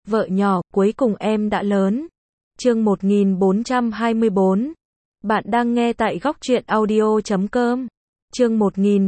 Vợ nhỏ, cuối cùng em đã lớn. Chương 1424. Bạn đang nghe tại góc truyện audio.com. Chương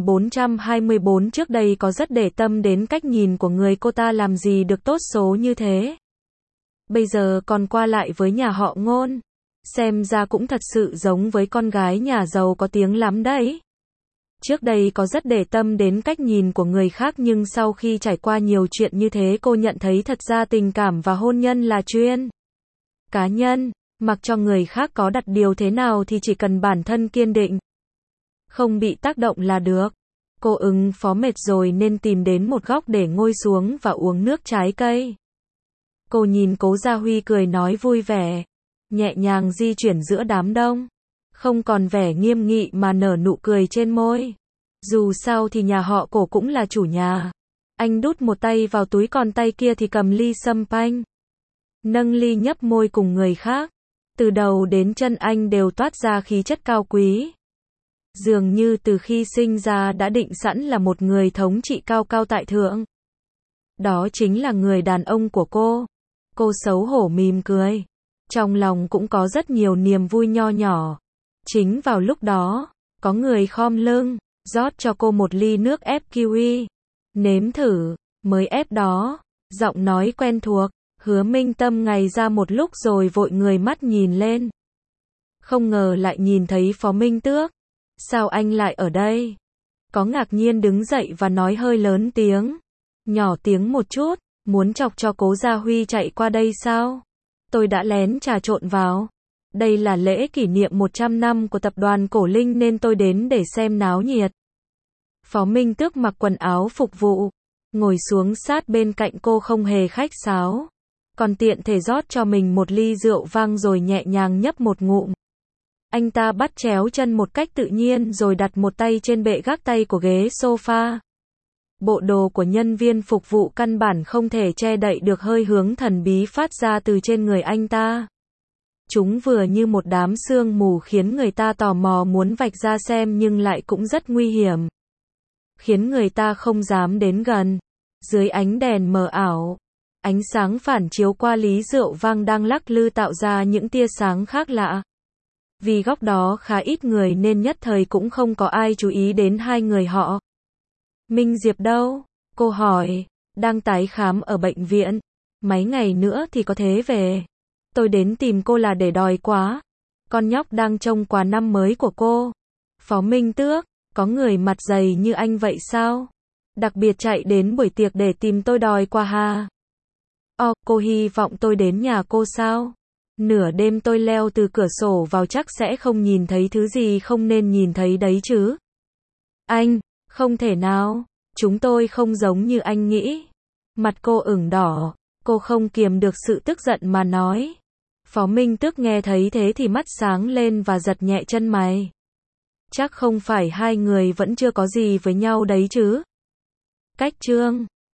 1424. Trước đây có rất để tâm đến cách nhìn của người, cô ta làm gì được tốt số như thế. Bây giờ còn qua lại với nhà họ Ngôn. Xem ra cũng thật sự giống với con gái nhà giàu có tiếng lắm đấy. Trước đây có rất để tâm đến cách nhìn của người khác, nhưng sau khi trải qua nhiều chuyện như thế, cô nhận thấy thật ra tình cảm và hôn nhân là chuyện cá nhân, mặc cho người khác có đặt điều thế nào thì chỉ cần bản thân kiên định, không bị tác động là được. Cô ứng phó mệt rồi nên tìm đến một góc để ngồi xuống và uống nước trái cây. Cô nhìn Cố Gia Huy cười nói vui vẻ, nhẹ nhàng di chuyển giữa đám đông, không còn vẻ nghiêm nghị mà nở nụ cười trên môi. Dù sao thì nhà họ Cổ cũng là chủ nhà. Anh đút một tay vào túi, còn tay kia thì cầm ly sâm panh. Nâng ly nhấp môi cùng người khác. Từ đầu đến chân anh đều toát ra khí chất cao quý. Dường như từ khi sinh ra đã định sẵn là một người thống trị cao cao tại thượng. Đó chính là người đàn ông của cô. Cô xấu hổ mỉm cười. Trong lòng cũng có rất nhiều niềm vui nho nhỏ. Chính vào lúc đó, có người khom lưng, rót cho cô một ly nước ép kiwi. Nếm thử, mới ép đó. Giọng nói quen thuộc, Hứa Minh Tâm ngây ra một lúc rồi vội người mắt nhìn lên. Không ngờ lại nhìn thấy Phó Minh Tước. Sao anh lại ở đây? Có ngạc nhiên đứng dậy và nói hơi lớn tiếng. Nhỏ tiếng một chút, muốn chọc cho Cố Gia Huy chạy qua đây sao? Tôi đã lén trà trộn vào. Đây là lễ kỷ niệm 100 năm của tập đoàn Cổ Linh nên tôi đến để xem náo nhiệt. Phó Minh Tước mặc quần áo phục vụ, ngồi xuống sát bên cạnh cô không hề khách sáo. Còn tiện thể rót cho mình một ly rượu vang rồi nhẹ nhàng nhấp một ngụm. Anh ta bắt chéo chân một cách tự nhiên rồi đặt một tay trên bệ gác tay của ghế sofa. Bộ đồ của nhân viên phục vụ căn bản không thể che đậy được hơi hướng thần bí phát ra từ trên người anh ta. Chúng vừa như một đám sương mù khiến người ta tò mò muốn vạch ra xem, nhưng lại cũng rất nguy hiểm, khiến người ta không dám đến gần. Dưới ánh đèn mờ ảo, ánh sáng phản chiếu qua ly rượu vang đang lắc lư tạo ra những tia sáng khác lạ. Vì góc đó khá ít người nên nhất thời cũng không có ai chú ý đến hai người họ. Minh Diệp đâu? Cô hỏi. Đang tái khám ở bệnh viện. Mấy ngày nữa thì có thể về. Tôi đến tìm cô là để đòi quà. Con nhóc đang trông quà năm mới của cô. Phó Minh Tước, có người mặt dày như anh vậy sao? Đặc biệt chạy đến buổi tiệc để tìm tôi đòi quà ha? Cô hy vọng tôi đến nhà cô sao? Nửa đêm tôi leo từ cửa sổ vào chắc sẽ không nhìn thấy thứ gì không nên nhìn thấy đấy chứ? Anh, không thể nào. Chúng tôi không giống như anh nghĩ. Mặt cô ửng đỏ. Cô không kiềm được sự tức giận mà nói. Phó Minh Tước nghe thấy thế thì mắt sáng lên và giật nhẹ chân mày. Chắc không phải hai người vẫn chưa có gì với nhau đấy chứ? Cách chương